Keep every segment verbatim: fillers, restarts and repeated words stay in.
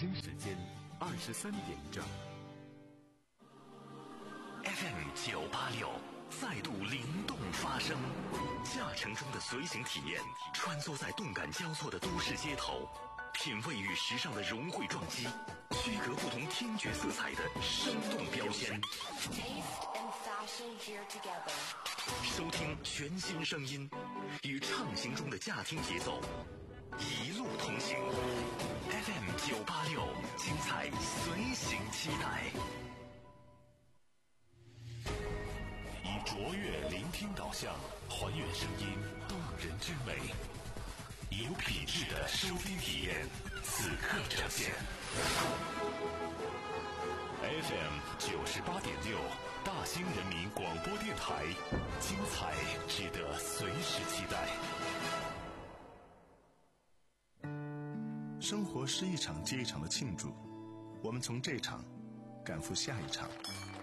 京时间二十三点整。 F M 九八六再度灵动发声，驾乘中的随行体验，穿梭在动感交错的都市街头，品味与时尚的融汇撞击，区隔不同听觉色彩的生动标签。收听全新声音，与畅行中的驾听节奏一路同行。F M 九八六，精彩随行期待。以卓越聆听导向，还原声音动人之美，以有品质的收听体验，此刻呈现。F M 九十八点六，大兴人民广播电台，精彩值得随时期待。 生活是一场接一场的庆祝，我们从这场赶赴下一场。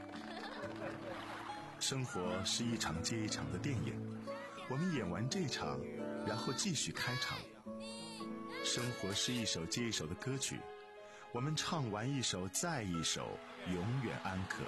生活是一场接一场的电影，我们演完这场，然后继续开场。生活是一首接一首的歌曲，我们唱完一首再一首，永远安可。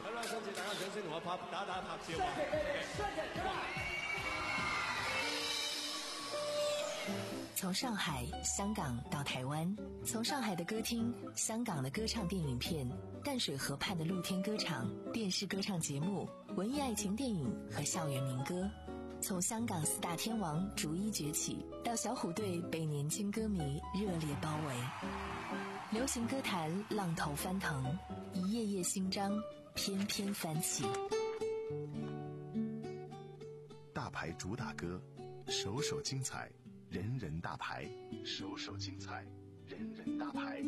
从上海、香港到台湾，从上海的歌厅、香港的歌唱电影片、淡水河畔的露天歌场、电视歌唱节目、文艺爱情电影和校园民歌，从香港四大天王逐一崛起，到小虎队被年轻歌迷热烈包围。流行歌坛浪头翻腾，一页页新章翩翩翻起。 大牌主打歌，首首精彩，人人大牌，首首精彩，人人大牌。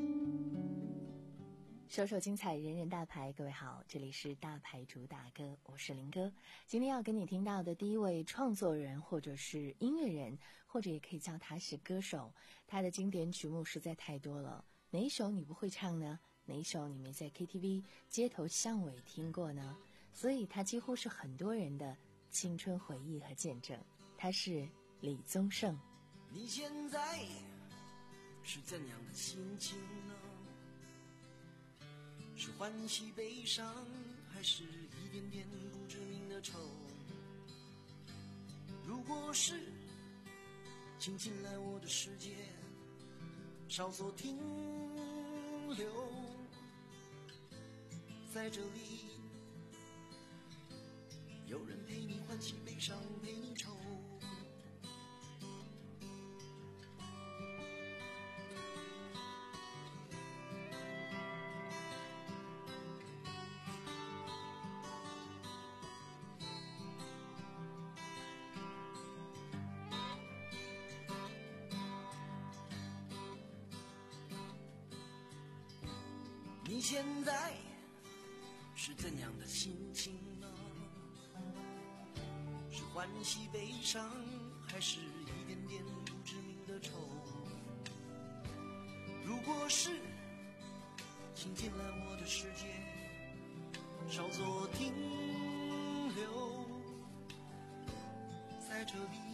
首首精彩，人人大牌。各位好，这里是大牌主打歌，我是林哥。今天要跟你听到的第一位创作人，或者是音乐人，或者也可以叫他是歌手，他的经典曲目实在太多了，哪一首你不会唱呢？哪一首你没在 K T V 街头巷尾听过呢？所以他几乎是很多人的青春回忆和见证。他是李宗盛。 你现在是怎样的心情呢？是欢喜悲伤，还是一点点不知名的愁？如果是请进来我的世界，稍作停留，在这里有人陪你欢喜悲伤，陪你愁。你现在是怎样的心情呢？是欢喜悲伤，还是一点点不知名的愁？如果是请进来我的世界，稍作停留，在这里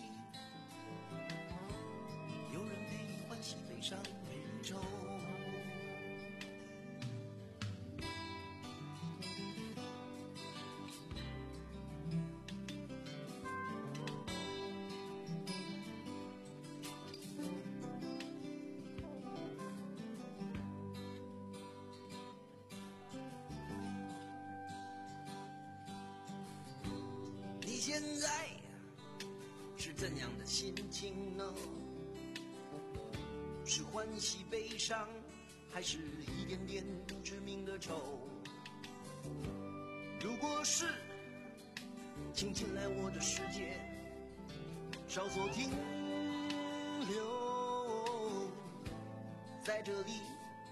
有人陪你欢喜悲伤，陪你愁。你现在是怎样的心情呢？是欢喜悲伤，还是一点点不知名的愁？如果是请进来我的世界，稍作停留，在这里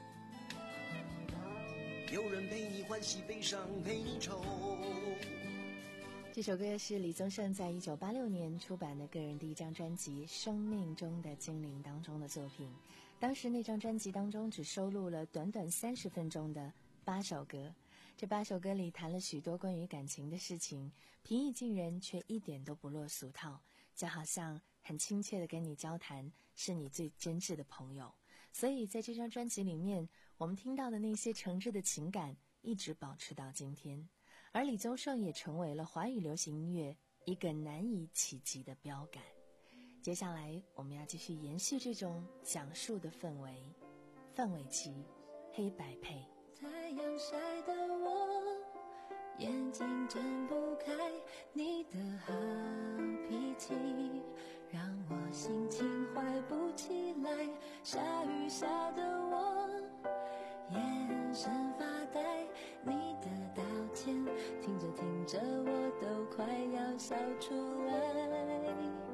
有人陪你欢喜悲伤，陪你愁。 这首歌是李宗盛在一九八六年出版的个人第一张专辑《生命中的精灵》当中的作品。当时那张专辑当中只收录了短短三十分钟的八首歌，这八首歌里谈了许多关于感情的事情，平易近人，却一点都不落俗套，就好像很亲切的跟你交谈，是你最真挚的朋友。所以在这张专辑里面， 我们听到的那些诚挚的情感一直保持到今天，而李宗盛也成为了华语流行音乐一个难以企及的标杆。接下来我们要继续延续这种讲述的氛围，范玮琪黑白配。 太阳晒得我眼睛睁不开，你的好脾气让我心情坏不起来，下雨下得我眼神发呆，你的道歉听着听着我都快要笑出来。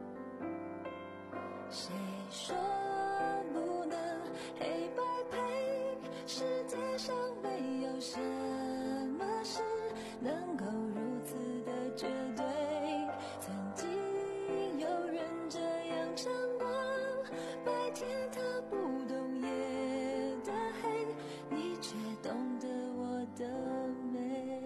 谁说不能黑白配？世界上没有什么事能够如此的绝对。曾经有人这样唱过，白天他不懂夜的黑，你却懂得我的美。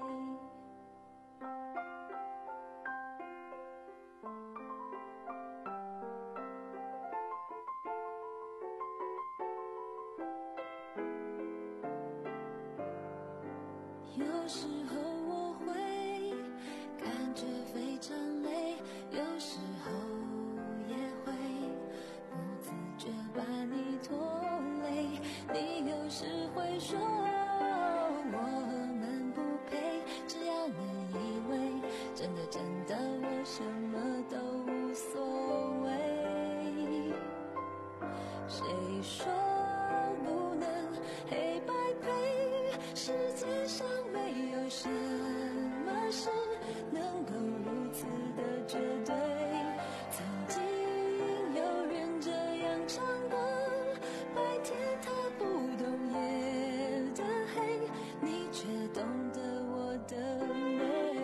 有时候我会感觉非常累，有时候也会不自觉把你拖累。你有时会说我们不配，只要你以为真的真的我什么都无所谓。谁说不能黑白配？世界上没有什么事能够如此的绝对。曾经有人这样唱过，白天他不懂夜的黑，你却懂得我的美。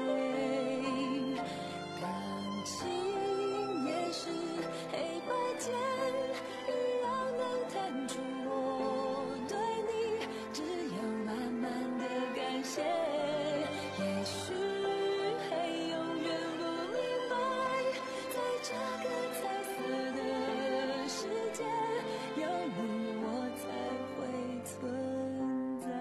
感情也是黑白键，只要能弹出我对你只有满满的感谢。也许会永远不明白，在这个彩色的世界，有你我才会存在。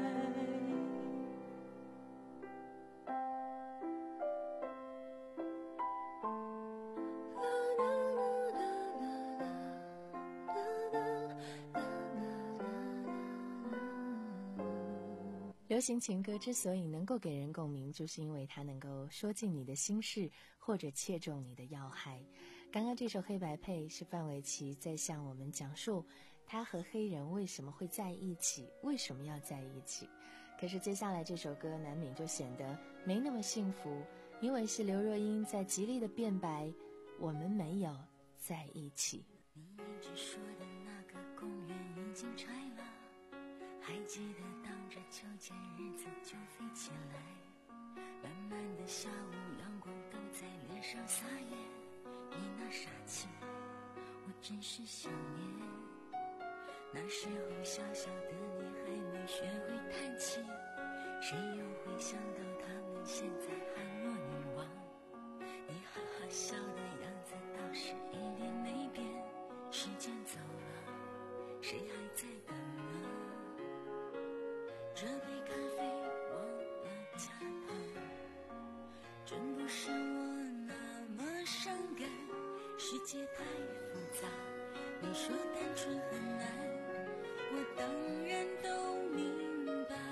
流行情歌之所以能够给人共鸣，就是因为它能够说尽你的心事，或者切中你的要害。刚刚这首黑白配是范玮琪在向我们讲述他和黑人为什么会在一起，为什么要在一起。可是接下来这首歌难免就显得没那么幸福，因为是刘若英在极力的辩白，我们没有在一起。 你一直说的那个公园已经拆了，还记得当着秋千日子就飞起来，慢慢的下午阳光都在脸上撒野，你那傻气我真是想念。那时候小小的你还没学会叹气，谁又会想到他们现在喊我女王。你哈哈笑的样子倒是一点没变，时间走了谁还在等呢？这杯咖啡忘了加糖，真不是我那么伤感，世界太复杂，你说单纯很难，我当然都明白。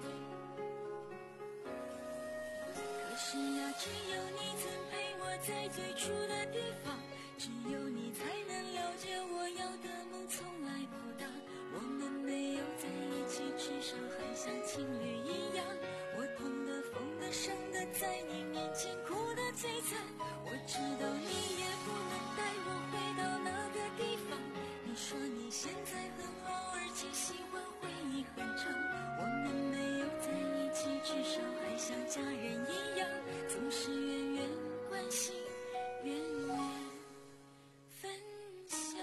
可是呀，只有你曾陪我在最初的地方，只有你才能了解我要的梦从来不大。我们没有在一起，至少还像情侣一样，我痛的疯的伤的在你面前哭得最惨。我知道你也不能带我回到那个地方，你说你现在很好，而且喜欢回忆很长。我们没有在一起，至少还像家人一样，总是远远关心，远远分享。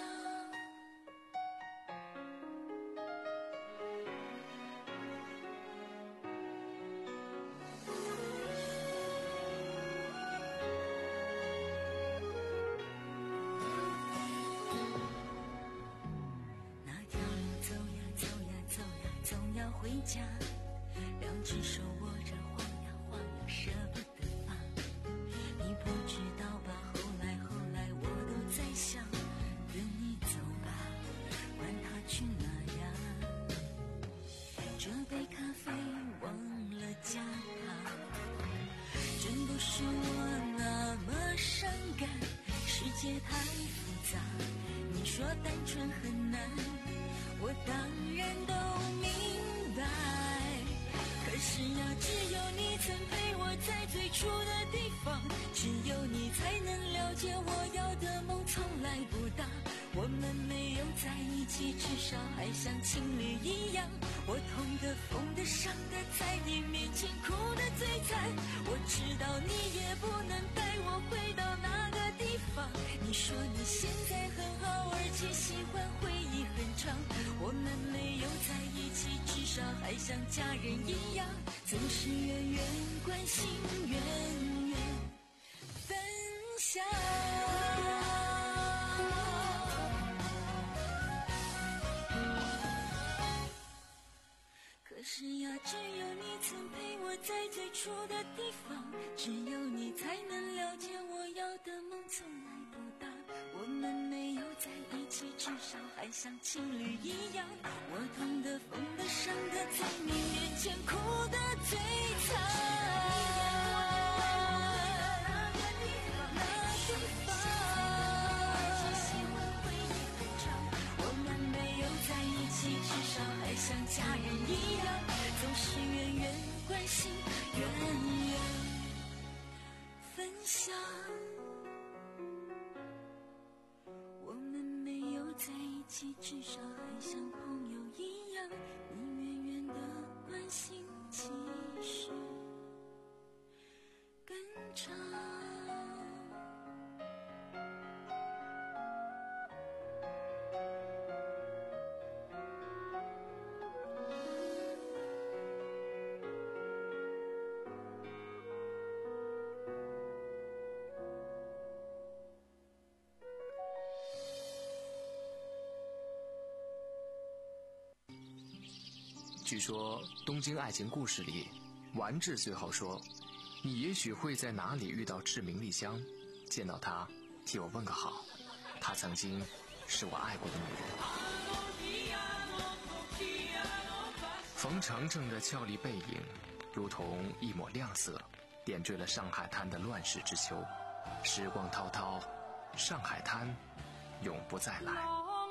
家，两只手握着晃呀晃呀舍不得放。你不知道吧，后来后来我都在想，跟你走吧，管他去哪呀。这杯咖啡忘了加糖，真不是我那么伤感，世界太复杂，你说单纯很难，我当然都明白。可是呀，只有你曾陪我在最初的地方，只有你才能了解我要的梦从来不大。我们没有在一起，至少还像情侣一样。我痛的、疯的、伤的，在你面前哭的最惨。我知道你也不能带我回到那个地方。你说你现在很好，而且喜欢回忆很长。我们没有在一起，至少还像家人一样，总是远远关心，远远分享。可是呀，只有你曾陪我在最初的地方，只有你才能了解我要的梦从来不大。我们没有在一起，至少还像情侣一样。我痛的、疯的、伤的，在你面前哭的最惨。像家人一样，总是远远关心，远远分享。我们没有在一起，至少还像朋友一样。你远远的关心，其实更长。 据说《东京爱情故事》里，丸治最后说：“你也许会在哪里遇到志明丽香，见到她，替我问个好。她曾经是我爱过的女人。”冯程程的俏丽背影，如同一抹亮色，点缀了上海滩的乱世之秋。时光滔滔，上海滩永不再来。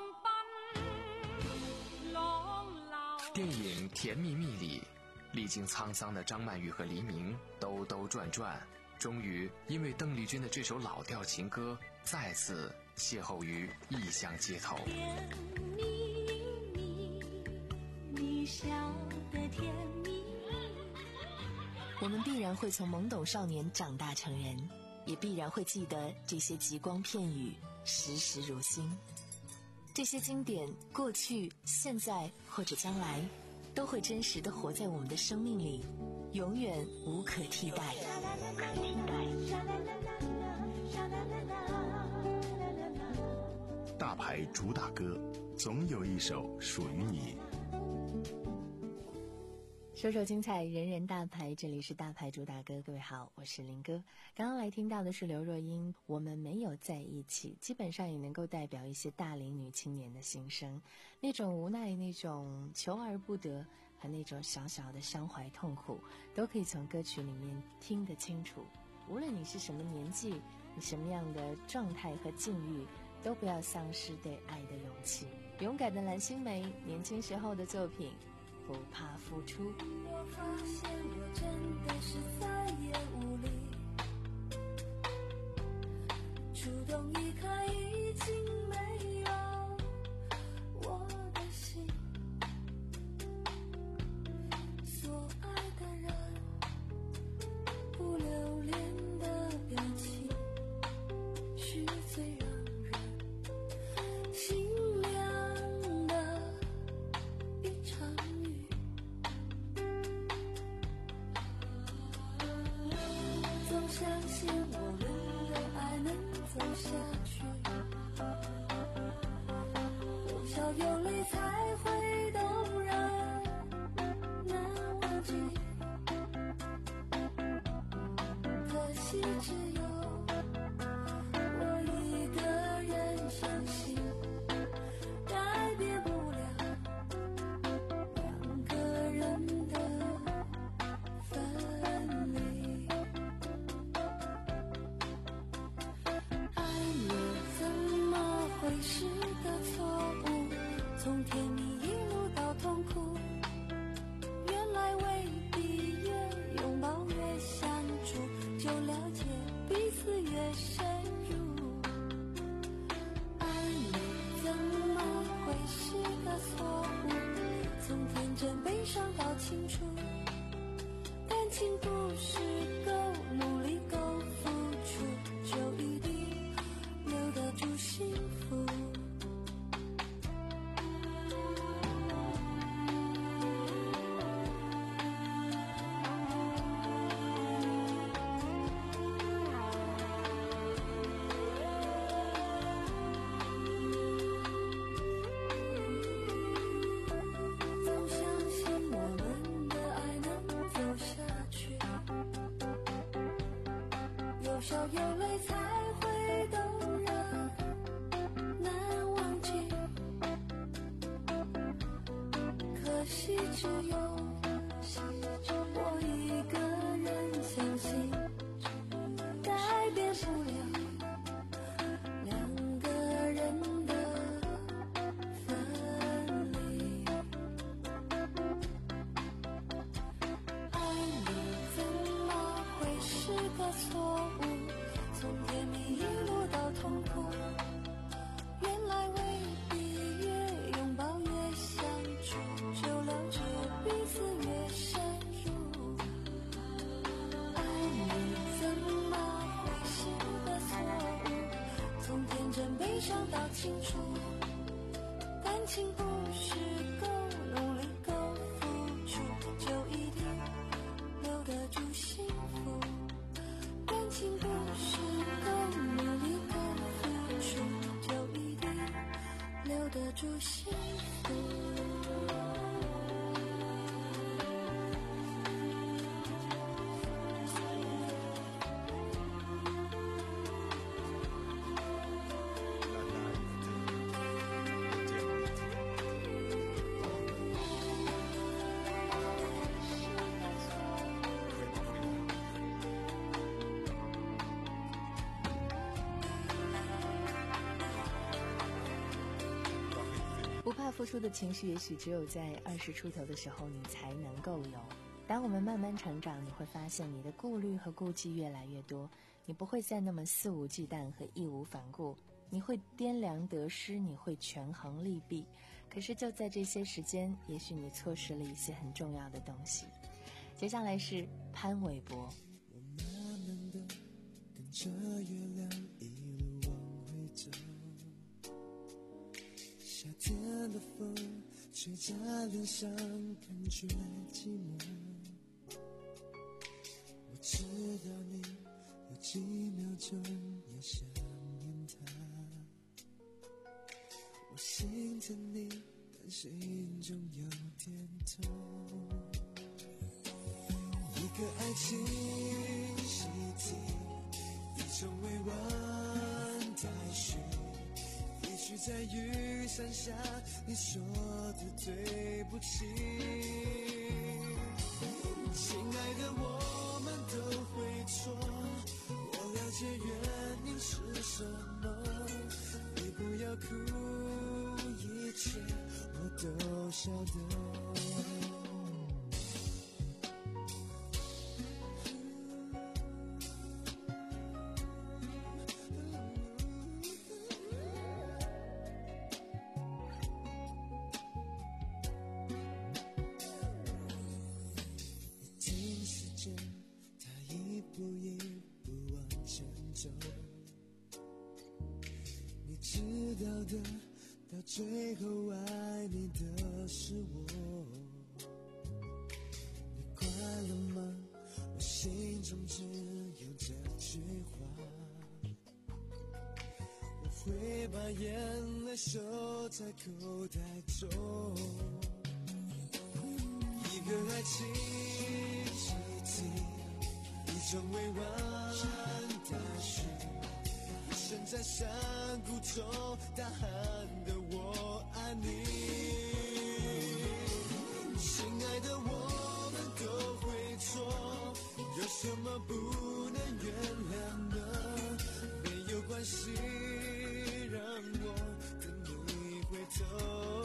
电影《甜蜜蜜》里，历经沧桑的张曼玉和黎明兜兜转转，终于因为邓丽君的这首老调情歌，再次邂逅于异乡街头。 甜蜜蜜，你笑得甜蜜。 我们必然会从懵懂少年长大成人，也必然会记得这些极光片语，时时如新。这些经典，过去、现在或者将来，都会真实地活在我们的生命里，永远无可替代。 大牌主打歌，总有一首属于你。 首首精彩，人人大牌，这里是大牌主打歌。各位好，我是林哥。刚刚来听到的是刘若英《我们没有在一起》，基本上也能够代表一些大龄女青年的心声，那种无奈，那种求而不得，和那种小小的伤怀痛苦，都可以从歌曲里面听得清楚。无论你是什么年纪，你什么样的状态和境遇，都不要丧失对爱的勇气。勇敢的蓝心湄年轻时候的作品，不怕付出。 我发现我真的是再也无力主动离开，已经没有我的心，所爱的人不留恋的表情，是最让人心凉的一场雨。总相信我们的爱能走下去，有笑有泪才会动人。 真悲伤到清楚，感情不是够努力够付出，就一定留得住幸福。有笑有泪才会懂得难忘记，可惜只有我一个人相信，改变不了两个人的分离。爱你怎么会是个错误，从甜蜜一路到痛苦，原来未必越拥抱越相处，就了解彼此越深入。爱你怎么会是个错误，从天真悲伤到清楚，感情不是够努力够付出，就一定留得住幸福。感情不是够努力够付出，就一定留得住幸福。 不怕付出的情绪，也许只有在二十出头的时候你才能够有。当我们慢慢成长，你会发现你的顾虑和顾忌越来越多，你不会再那么肆无忌惮和义无反顾，你会掂量得失，你会权衡利弊。可是就在这些时间，也许你错失了一些很重要的东西。接下来是潘玮柏。 我慢慢的跟着月亮一路往回走，夏天的风吹在脸上，感觉寂寞。我知道你有几秒钟也想念他，我心疼你，但心中有点痛。一个爱情习题，一种委婉待续，也许在雨伞下你说的对不起。亲爱的，我们都会错，我了解原因是什么，你不要哭，一切我都晓得。到最后爱你的是我，你快乐吗？我心中只有这句话，我会把眼泪收在口袋中。一个爱情习题，一种委婉待续，身在山谷中大喊的我爱你。亲爱的，我们都会错，有什么不能原谅呢？没有关系，让我等你回头。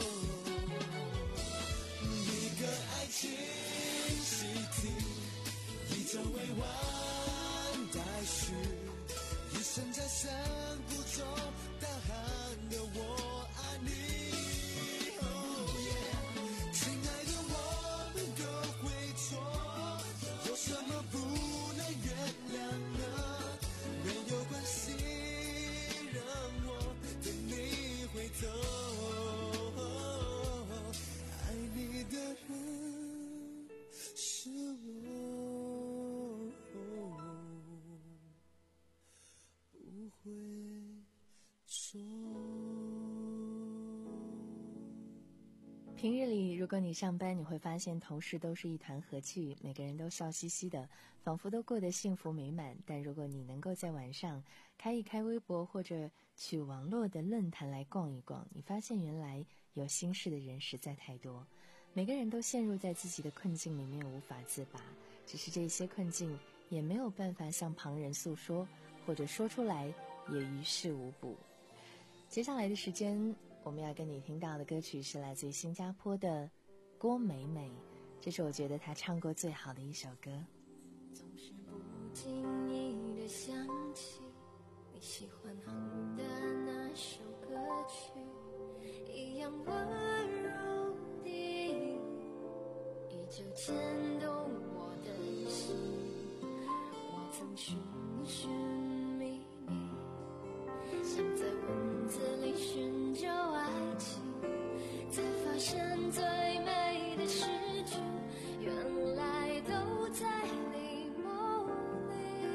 一个爱情习题，一种委婉待续，一生在山谷中大喊的我爱你。哦， 平日里，如果你上班，你会发现同事都是一团和气，每个人都笑嘻嘻的，仿佛都过得幸福美满。但如果你能够在晚上开一开微博，或者去网络的论坛来逛一逛，你发现原来有心事的人实在太多，每个人都陷入在自己的困境里面无法自拔，只是这些困境也没有办法向旁人诉说，或者说出来也于事无补。接下来的时间，我们要跟你听到的歌曲是来自于新加坡的郭美美，这是我觉得她唱过最好的一首歌。 总是不经意的想起你喜欢哼的那首歌曲，一样温柔的依旧牵动我的心。我曾寻寻觅觅，想在文字里寻找爱情，才发现最美的诗句原来都在你梦里。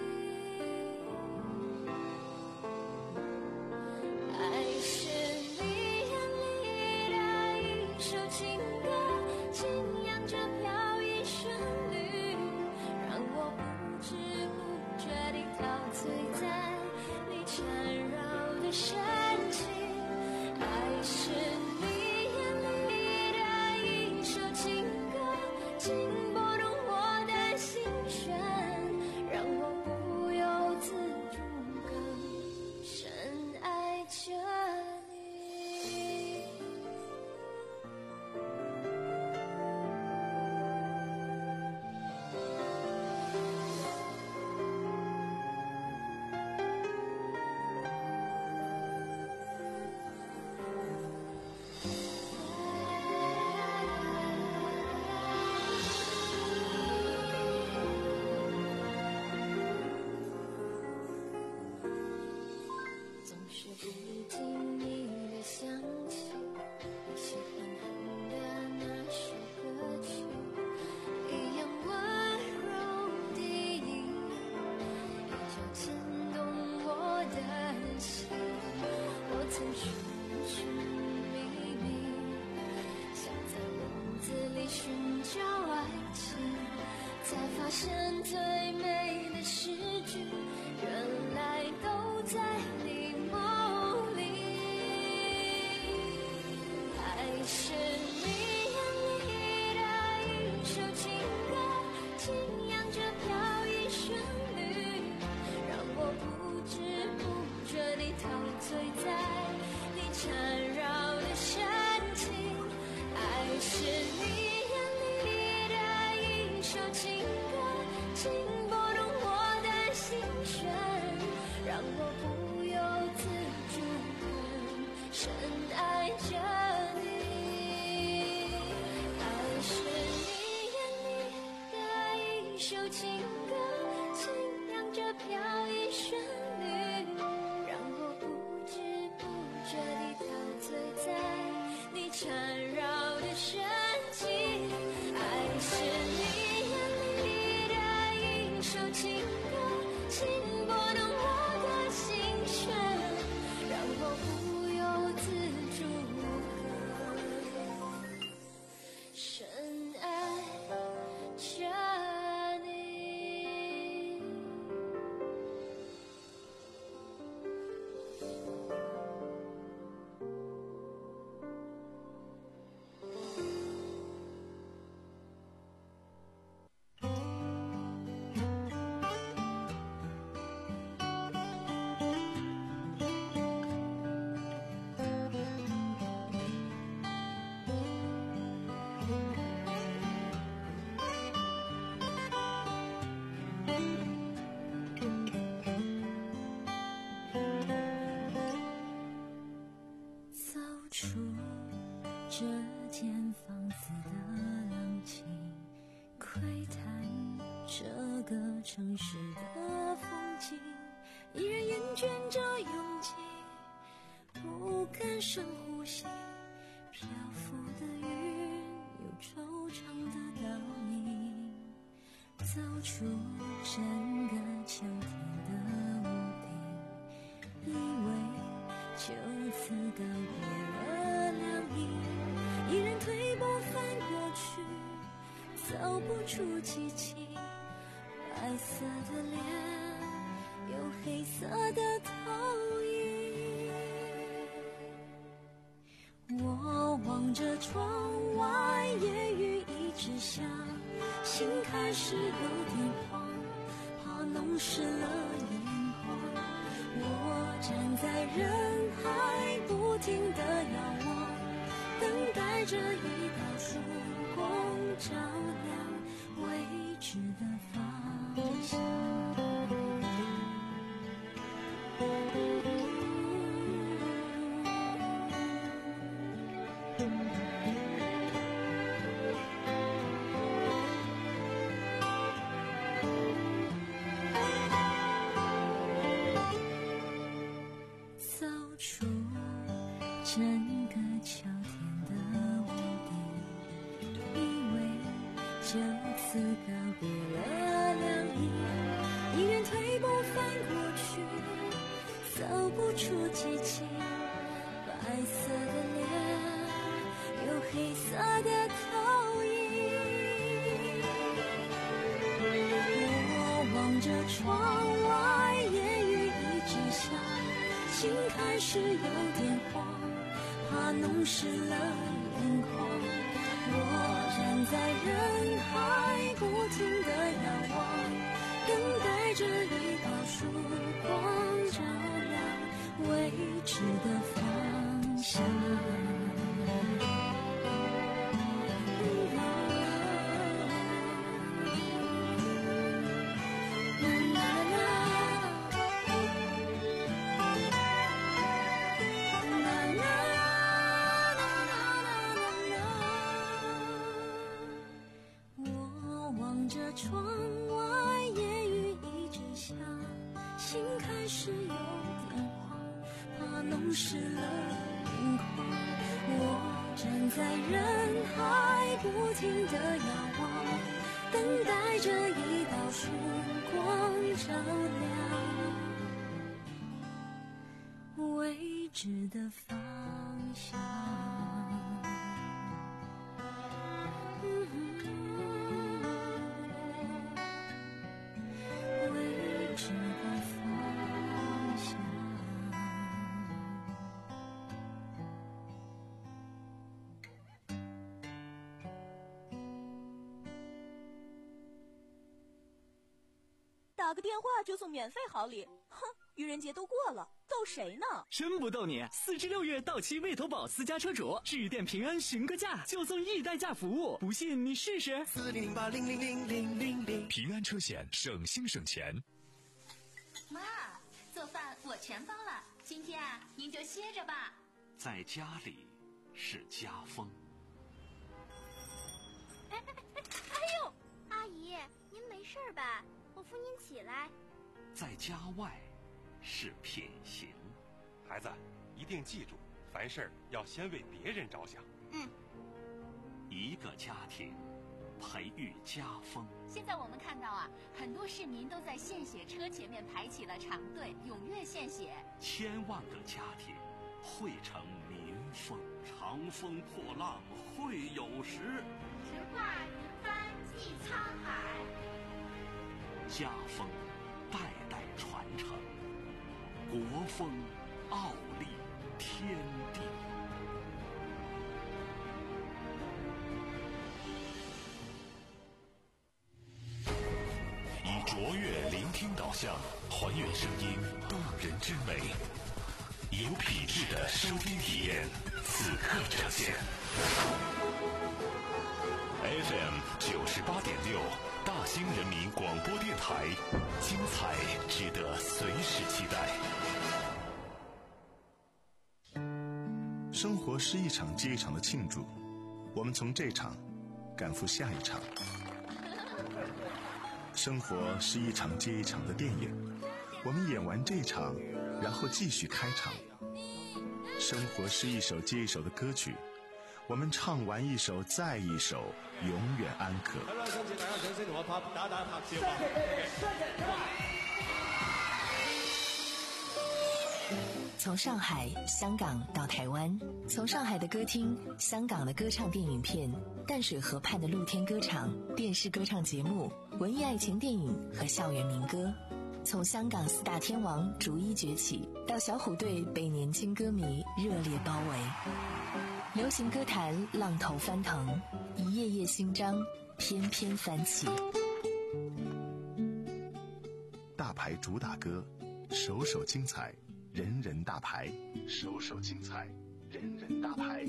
爱是你眼里的一首情歌，轻扬着飘逸旋律，让我不知不觉地陶醉在你缠绕的深情。爱是你眼里的一首情歌，轻拨动我的心弦，让我不由自主更深爱着你。总是不经意的想起你喜欢哼的那首歌曲，一样温柔的音，依旧牵动我的心。我曾寻寻觅觅，想在文字里寻找爱情，才发现最美的诗句原来都在你梦里。爱是你眼里的一首情歌，轻扬着飘逸旋律，让我不知不觉地陶醉在你缠绕的深情。爱是你眼里的一首情歌，轻拨动我的心弦，让我不由自主更深爱着你。爱是你眼里的一首情歌，轻扬着飘逸旋律，让我不知不觉地陶醉在你缠绕的深情。爱是你眼里的一首情歌，轻拨动我的心弦，让我不由自主更深爱着你。走出这间房子的冷清，窥探这个城市的风景，依然厌倦着拥挤，不敢深呼吸，漂浮的云有惆怅的倒影，走出整个秋天的屋顶，以为就此告别了凉意， 依然退步翻过去，走不出激情。白色的脸，有黑色的投影。我望着窗外，夜雨一直下，心开始有点慌，怕弄湿了眼眶。我站在人海，不停地遥望，等待着一道曙光照亮未知的方向。走出整个秋天的屋顶，以为就此告别了凉意，依然退步翻过去，走不出激情。白色的脸，有黑色的投影。我望着窗外，夜雨一直下，心开始有点慌，怕弄湿了眼眶。我站在人海，不停地遥望，等待着一道曙光照亮未知的方向。窗外夜雨一直下，心开始有点慌，怕弄湿了眼眶。我站在人海，不停地遥望，等待着一道曙光照亮未知的方向。 打个电话就送免费好礼，哼！愚人节都过了，逗谁呢？ 真不逗你！四至六月到期未投保私家车主，致电平安询个价，就送易代驾服务，不信你试试。 四零零八零零零零零零。 平安车险，省心省钱。 妈，做饭我全包了，今天啊，您就歇着吧。 在家里是家风。 哎哎哎！哎呦，阿姨，您没事吧？我扶您起来。 在家外是品行。 孩子，一定记住，凡事要先为别人着想。 嗯。 一个家庭培育家风。 现在我们看到啊，很多市民都在献血车前面排起了长队，踊跃献血。 千万个家庭汇成民风。长风破浪会有时， 直挂云帆济沧海。 家风代代传承，国风傲立天地。 以卓越聆听导向，还原声音动人之美，有品质的收听体验，此刻呈现。F M 九十八点六，大兴人民广播电台，精彩值得随时期待。 生活是一场接一场的庆祝，我们从这场赶赴下一场。生活是一场接一场的电影，我们演完这场，然后继续开场。生活是一首接一首的歌曲，我们唱完一首再一首，永远安可。 从上海、香港到台湾，从上海的歌厅、香港的歌唱电影片、淡水河畔的露天歌场、电视歌唱节目、文艺爱情电影和校园民歌，从香港四大天王逐一崛起，到小虎队被年轻歌迷热烈包围，流行歌坛浪头翻腾，一页页新章翩翩翻起。 大牌主打歌，首首精彩，人人大牌，首首精彩，人人大牌。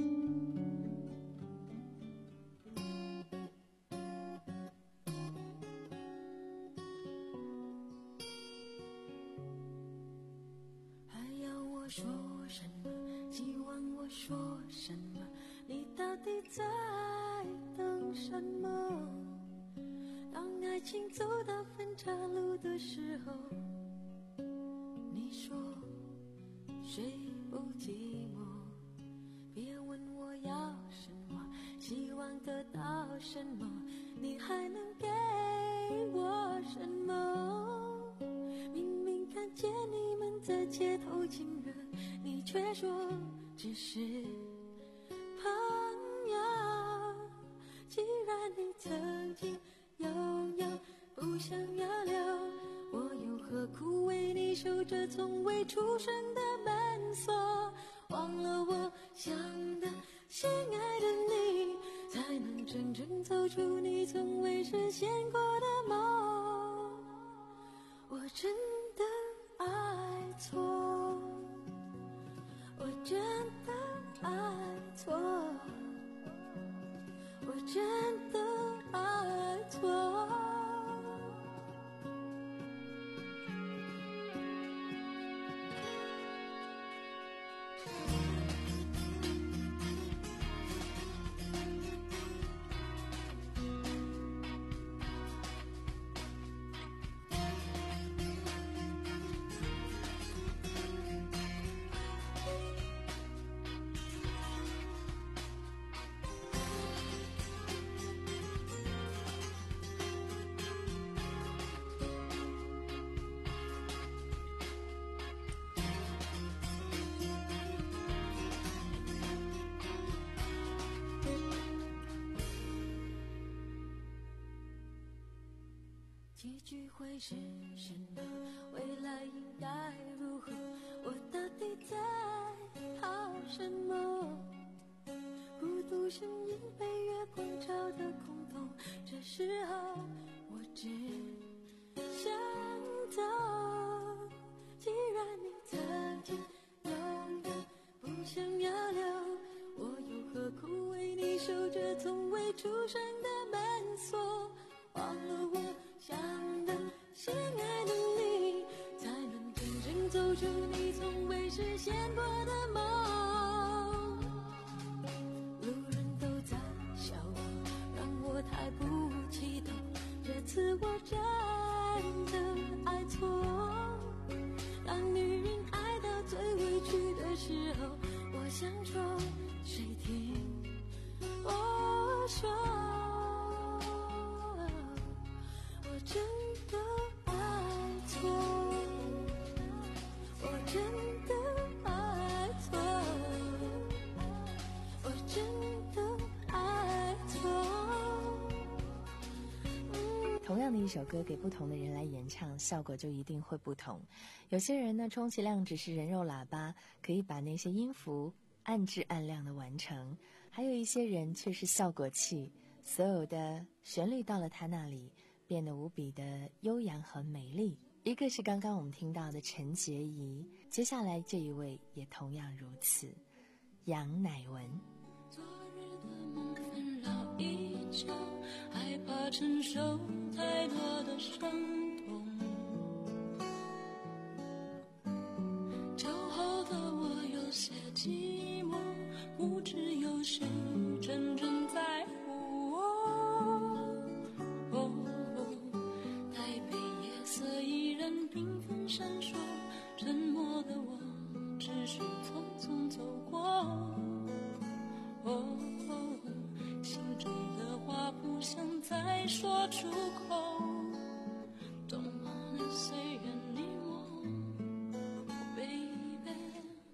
还要我说什么？希望我说什么？你到底在等什么？当爱情走到分岔路的时候，你说谁不寂寞？别问我要什么，希望得到什么，你还能给我什么？明明看见你们在街头亲热，你却说只是朋友。既然你曾经拥有，不想要留，我又何苦为你守着从未出生的门锁？忘了我想的心爱的你，才能真正走出你从未实现过的梦。我真的爱错，我真的爱错，我真的爱错。结局会是什么？未来应该如何？我到底在逃什么？孤独声音被月光照得空洞，这时候我只想走。既然你曾经拥有，不想要留，我又何苦为你守着从未出生的门锁？忘了我想的心爱的你，才能真正走出你从未实现过的梦。路人都在笑我，让我太不激动，这次我真的爱错。当女人爱到最委屈的时候，我想说谁听我说，我真的爱错，我真的爱错，我真的爱错。 同样的一首歌给不同的人来演唱，效果就一定会不同。有些人呢，充其量只是人肉喇叭，可以把那些音符暗质暗亮的完成；还有一些人却是效果器，所有的旋律到了他那里变得无比的悠扬和美丽。一个是刚刚我们听到的陈洁仪，接下来这一位也同样如此，杨乃文。 昨日的梦纷扰依旧，害怕承受太多的伤痛，酒后的我有些寂寞，不知有谁真正在乎我。哦，台北夜色依然缤纷闪烁，沉默的我只是匆匆走过。哦，心中的话不想再说出口。Don't wanna say anymore, baby。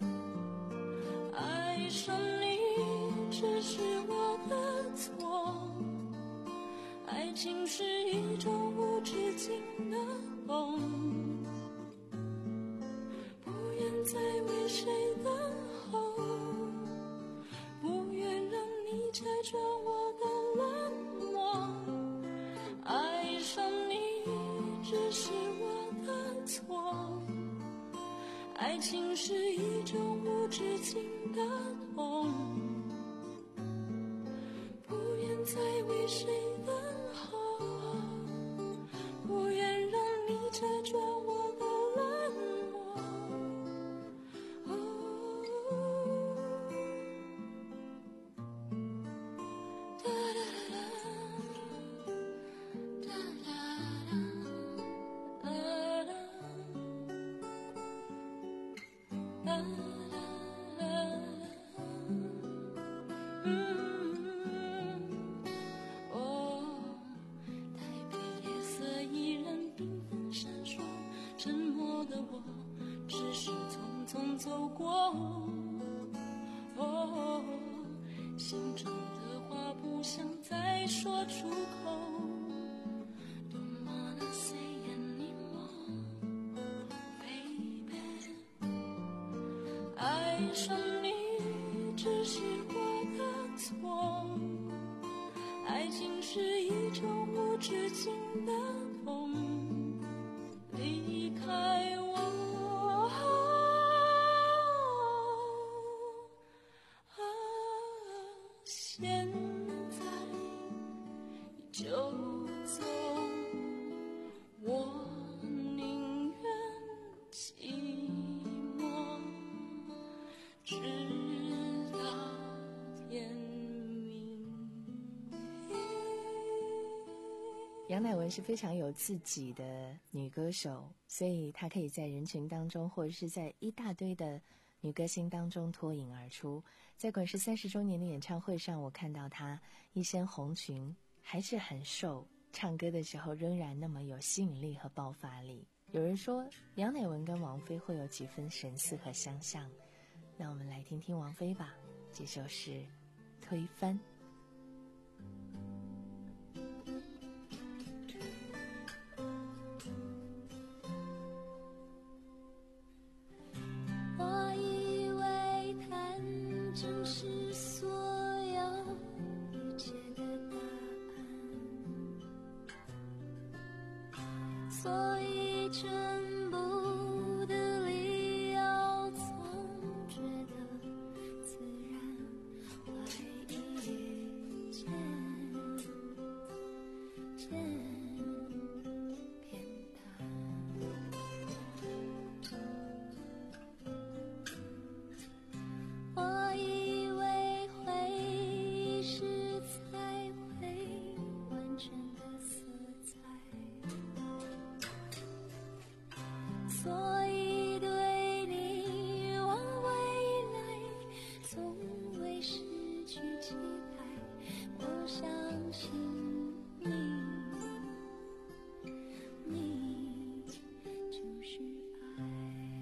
爱情是一种无止境的梦，不愿再为谁等候，不愿让你拆穿我的冷漠，爱上你只是我的错，爱情是一种无止境的痛，不愿再为谁等候，不愿让你拆穿我的冷漠。哒哒哒哒哒哒。沉默的我只是匆匆走过，哦，心中的话不想再说出口， Don't wanna say anymore baby， 爱上你只是我的错，爱情是一种无止境的痛，离开我，啊，现在就走，我宁愿寂寞，直到天明。 杨乃文是非常有自己的女歌手，所以她可以在人群当中或者是在一大堆的女歌星当中脱颖而出。在滚石三十周年的演唱会上，我看到她一身红裙，还是很瘦，唱歌的时候仍然那么有吸引力和爆发力。有人说杨乃文跟王菲会有几分神似和相像，那我们来听听王菲吧，这首是《推翻》。 我以为谈正是所有一切的答案，所以全部的理由总觉得自然，怀疑渐渐偏淡。我以为回忆是才会完全的色彩，所以对你往未来从未失去期待。我相信你，你就是爱。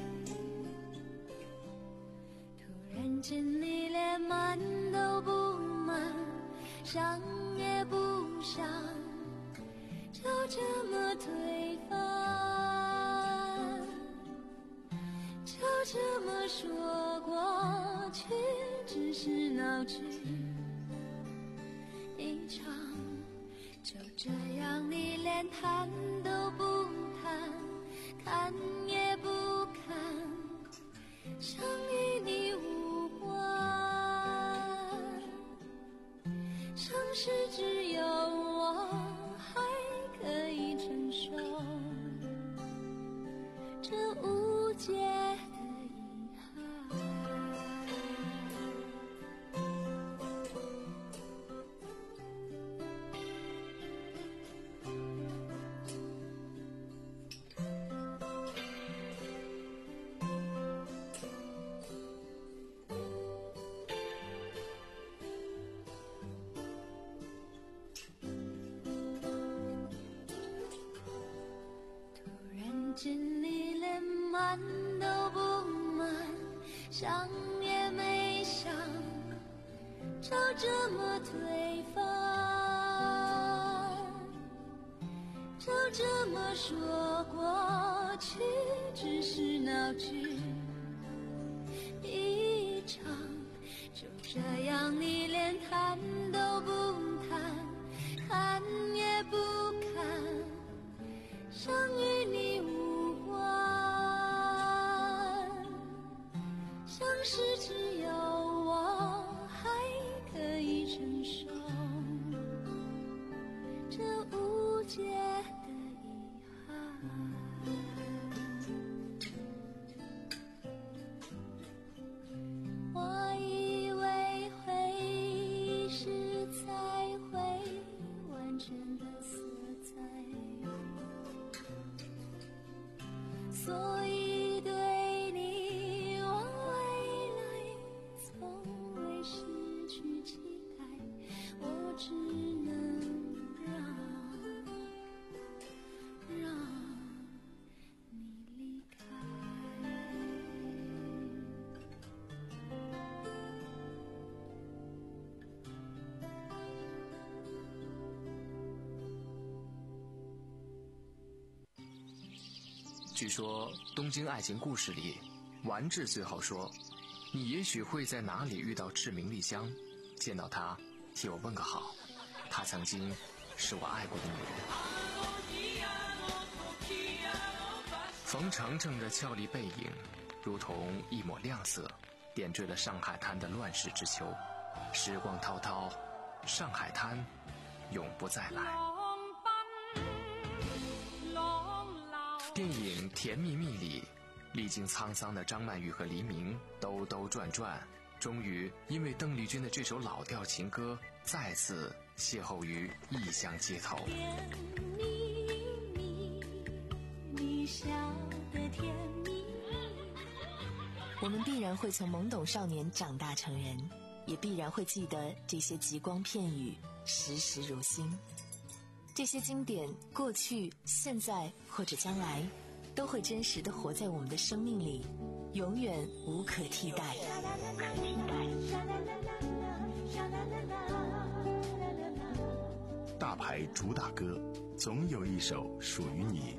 突然间你连满都不满，想也不想，就这么推翻，就这么说过去只是闹剧一场，就这样你连谈都不谈，看也不看，像与你无关。城市只有我还可以承受这无解的遗憾。见你连满都不满，想也没想，就这么推翻， 这么说，过去只是闹剧一场，就这样你连谈都不谈，看也不看，像与你无关，像是只有我还可以承受这无解的遗憾。我以为回忆是才会完整的色彩，所以对你我未来从未失去期待，我只能让让你离开。 据说《东京爱情故事》里，丸治最后说：“你也许会在哪里遇到志明丽香，见到她，替我问个好。她曾经是我爱过的女人。”冯程程的俏丽背影，如同一抹亮色，点缀了上海滩的乱世之秋。时光滔滔，上海滩永不再来。电影《甜蜜蜜》里，历经沧桑的张曼玉和黎明兜兜转转，终于因为邓丽君的这首老调情歌，再次邂逅于异乡街头。 甜蜜蜜，你笑得甜蜜蜜。 我们必然会从懵懂少年长大成人，也必然会记得这些极光片语，时时如新。这些经典，过去、现在或者将来，都会真实地活在我们的生命里，永远无可替代。 大牌主打歌，总有一首属于你。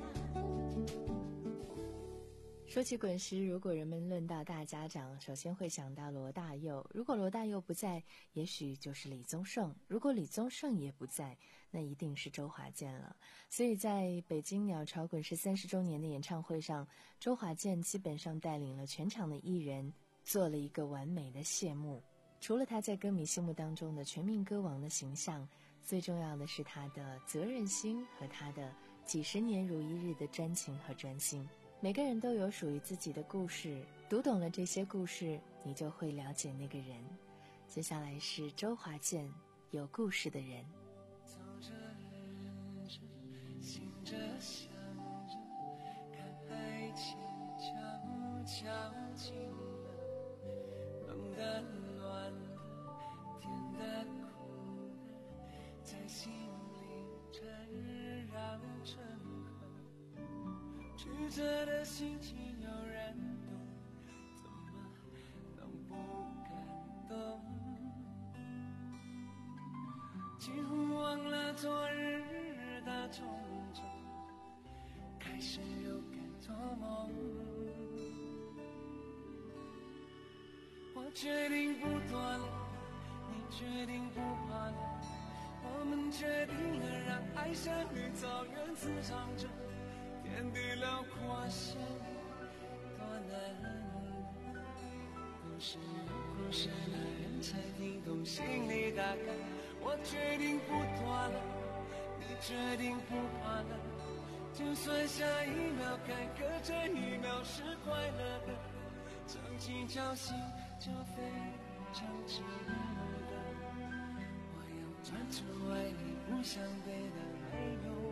说起滚石，如果人们论到大家长，首先会想到罗大佑。如果罗大佑不在，也许就是李宗盛；如果李宗盛也不在，那一定是周华健了。所以在北京鸟巢滚石三十周年的演唱会上，周华健基本上带领了全场的艺人，做了一个完美的谢幕。除了他在歌迷心目当中的全民歌王的形象，最重要的是他的责任心和他的几十年如一日的专情和专心。每个人都有属于自己的故事，读懂了这些故事，你就会了解那个人。接下来是周华健，有故事的人。 走着忍着，醒着想着，看爱情悄悄近了，冷的暖的，甜的苦的，在心里缠绕成河。曲折的心情有人懂，怎么能不感动？几乎忘了昨日的种种，开始又敢做梦。我决定不躲了，你决定不怕了，我们决定了让爱像绿草原滋长着。天地辽阔些多难，故事有故事的人才听懂心里大概。我决定不躲了，你决定不怕了，就算下一秒坎坷，这一秒是快乐的，将心交心就非常值得。我要专注爱你，不想对的没有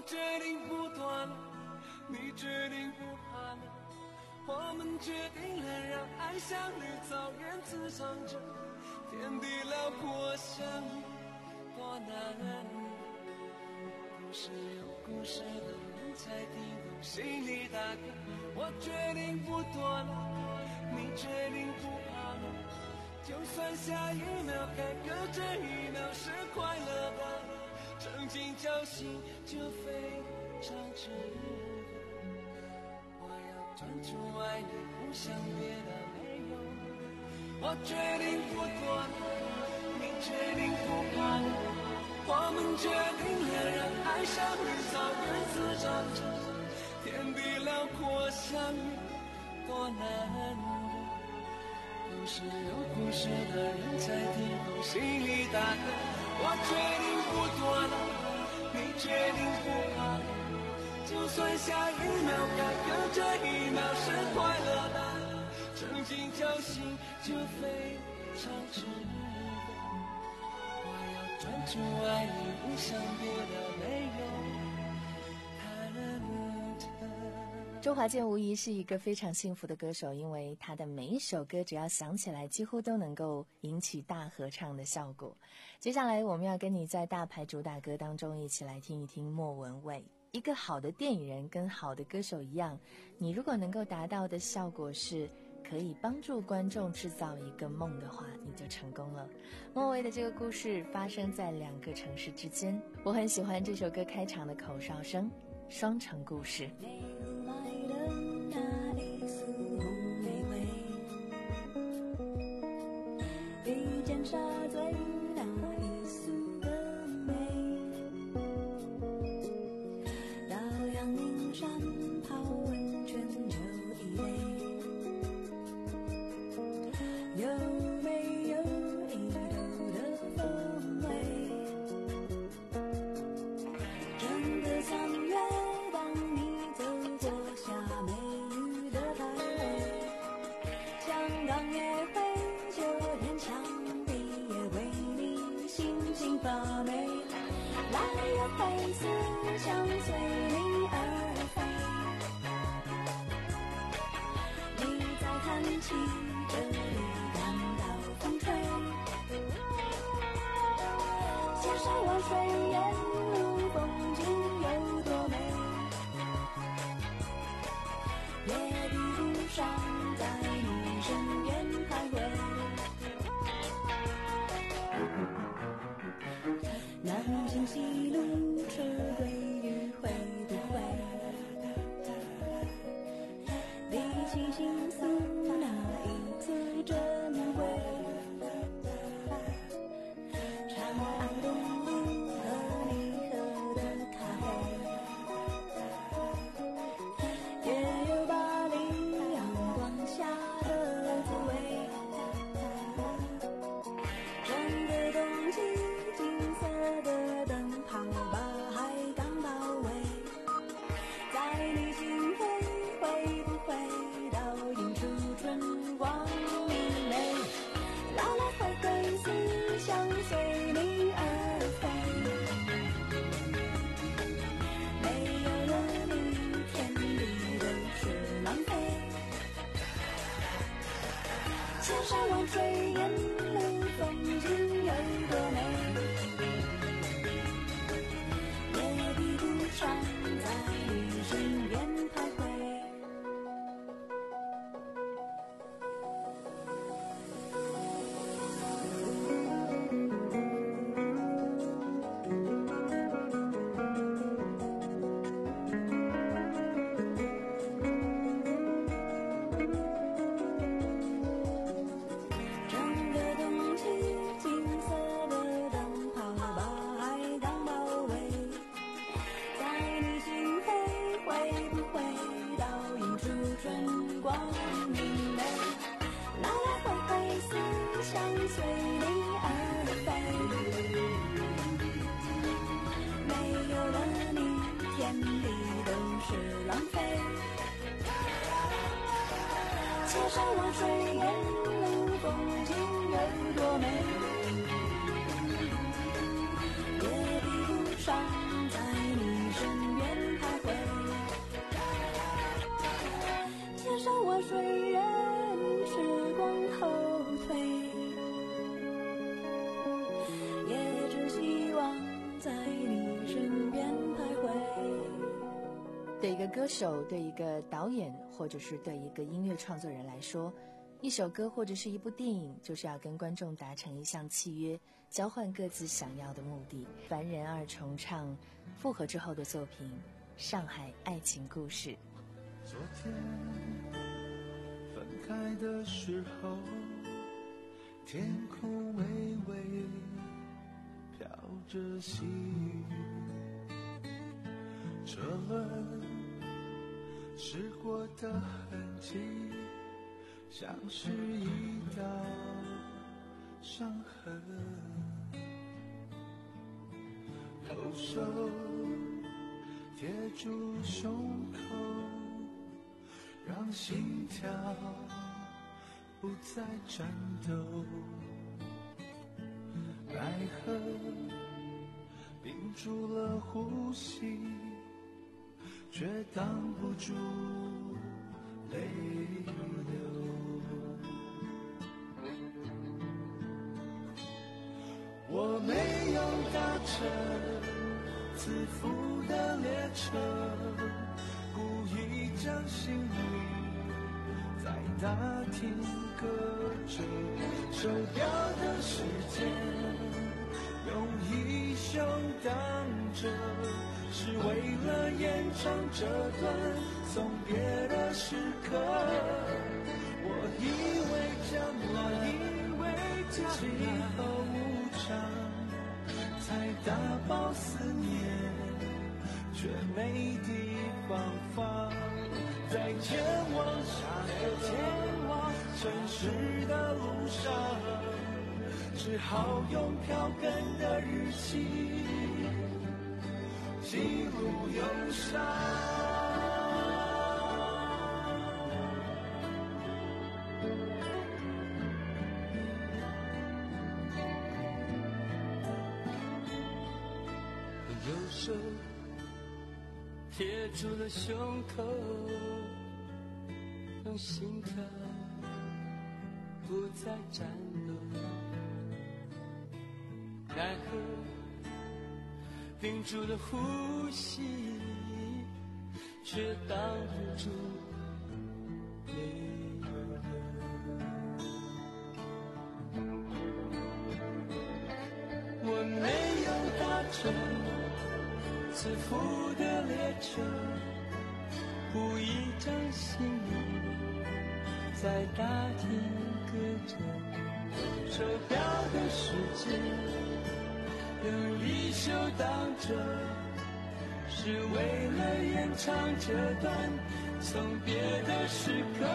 决定不断了，你决定不怕了，我们决定了让爱像绿草原滋长着，天地辽阔相遇多难，不是有故事的人才听懂心里大歌。我决定不躲了，你决定不怕了，就算下一秒改革，这一秒是快乐的，曾经侥幸就非常值得。我要专注爱你，不想别的没有。我决定不躲了，你决定不怕了，我们决定了让爱像绿草原滋长着，天地辽阔相遇多难得，不是有故事的人才听懂心里大歌。我决定不躲了，你决定不怕了，就算下一秒改革，这一秒是快乐的，曾经侥幸就非常值得。我要专注爱你，不想别的没有。 周华健无疑是一个非常幸福的歌手，因为他的每一首歌只要想起来几乎都能够引起大合唱的效果。接下来我们要跟你在大牌主打歌当中一起来听一听莫文蔚。一个好的电影人跟好的歌手一样，你如果能够达到的效果是可以帮助观众制造一个梦的话，你就成功了。莫文蔚的这个故事发生在两个城市之间，我很喜欢这首歌开场的口哨声，双城故事。 一见沙醉那一宿的美，到阳明山泡温泉就一杯，有没有一斗的风味？整个三月当你走过下梅雨的台北，香港也会就连墙壁也为你星星发霉，来又会思想随你而飞，你在叹气，这里感到风吹，千山万水沿路风景有多美，夜的路上在你身边徘徊，南京西路车归于会不会比起倾诉那一次珍贵，长安东路和你喝的咖啡，也有巴黎阳光下的滋味，整个冬季金色的灯泡把海港包围，在你心扉会不会倒映出春光明媚，来来回回思想随你而飞，没有了你天地都是浪费，千山万水沿路风景有多美，夜的路上在你身边徘徊。整个冬季金色的灯泡把海港包围，在你心扉会不会倒映出春光明媚，来来回回思想随你而飞，没有了你天地都是浪费，千山万水沿路风景有多美，夜的路上在你身边对一个歌手，对一个导演，或者是对一个音乐创作人来说，一首歌或者是一部电影，就是要跟观众达成一项契约，交换各自想要的目的。凡人二重唱复合之后的作品《上海爱情故事》。 昨天分开的时候，天空微微飘着细雨，车轮驶过的痕迹，像是一道伤痕。后手贴住胸口，让心跳不再颤抖。爱恨屏住了呼吸，却挡不住泪流。我没有搭乘自负的列车，故意将心里在大厅搁着，手表的时间用衣袖挡着，是为了延长这段送别的时刻。我以为将来今后无常，才打包思念，却没地方放。在前往下个前往城市的路上，只好用票根的日期记录忧伤。右手贴住了胸口，让心跳不再颤抖。奈何屏住了呼吸，却挡不住泪流。我没有搭乘自负的列车，故意将心里在大厅搁着，手表的时间用衣袖挡着，是为了延长这段送别的时刻。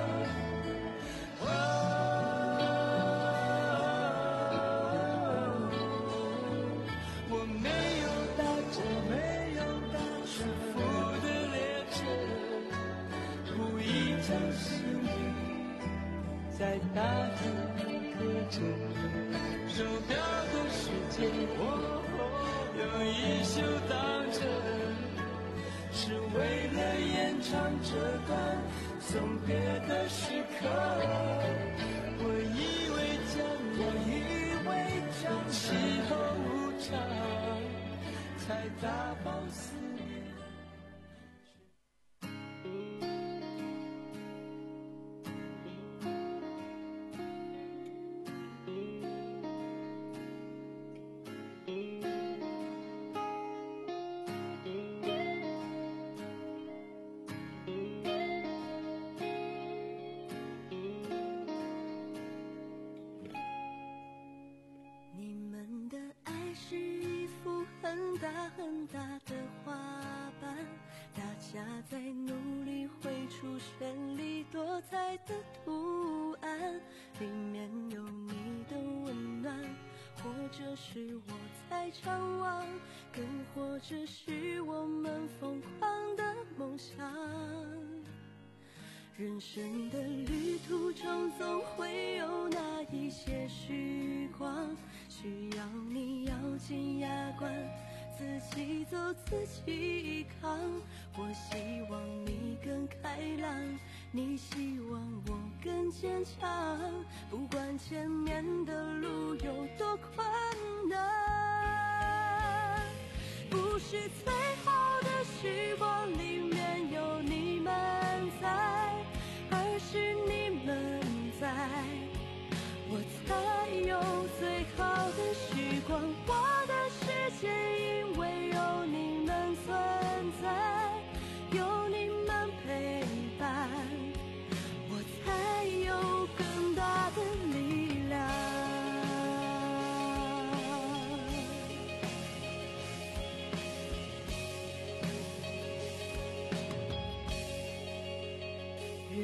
在大厅搁着，手表的时间用衣袖挡着，是为了延长这段送别的时刻。我以为将，我以为将气候无常，才打包思念。很大的花瓣，大家在努力绘出绚丽多彩的图案，里面有你的温暖，或者是我在张望，更或者是我们疯狂的梦想。人生的旅途中总会有那一些时光，需要你咬紧牙关，自己走自己扛。我希望你更开朗，你希望我更坚强，不管前面的路有多困难，不是最好的时光里面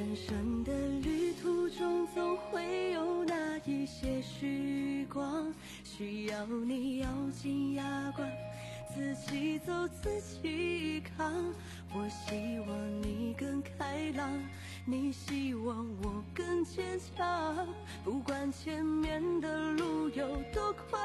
人生的旅途中总会有那一些时光，需要你咬紧牙关，自己走自己扛。我希望你更开朗，你希望我更坚强，不管前面的路有多困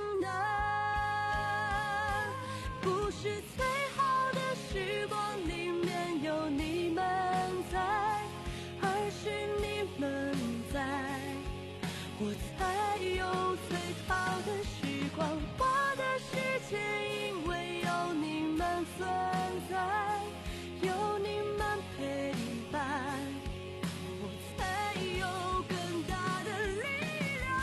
难，不是最好的时光里面有你们在，而是你们在，我才有最好的时光。我的世界因为有你们存在，有你们陪伴，我才有更大的力量。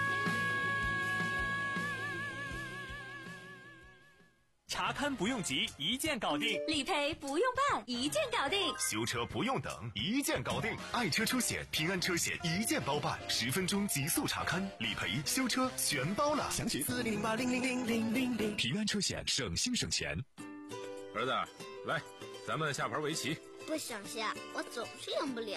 查看不用急，一键搞定； 理赔不用办，一键搞定； 修车不用等，一键搞定。爱车出险，平安车险一键包办，十分钟极速查看，理赔、修车全包了。详情四零零八零零零零零零。平安车险，省心省钱。 儿子，来，咱们下盘围棋。 不想下，我总是赢不了。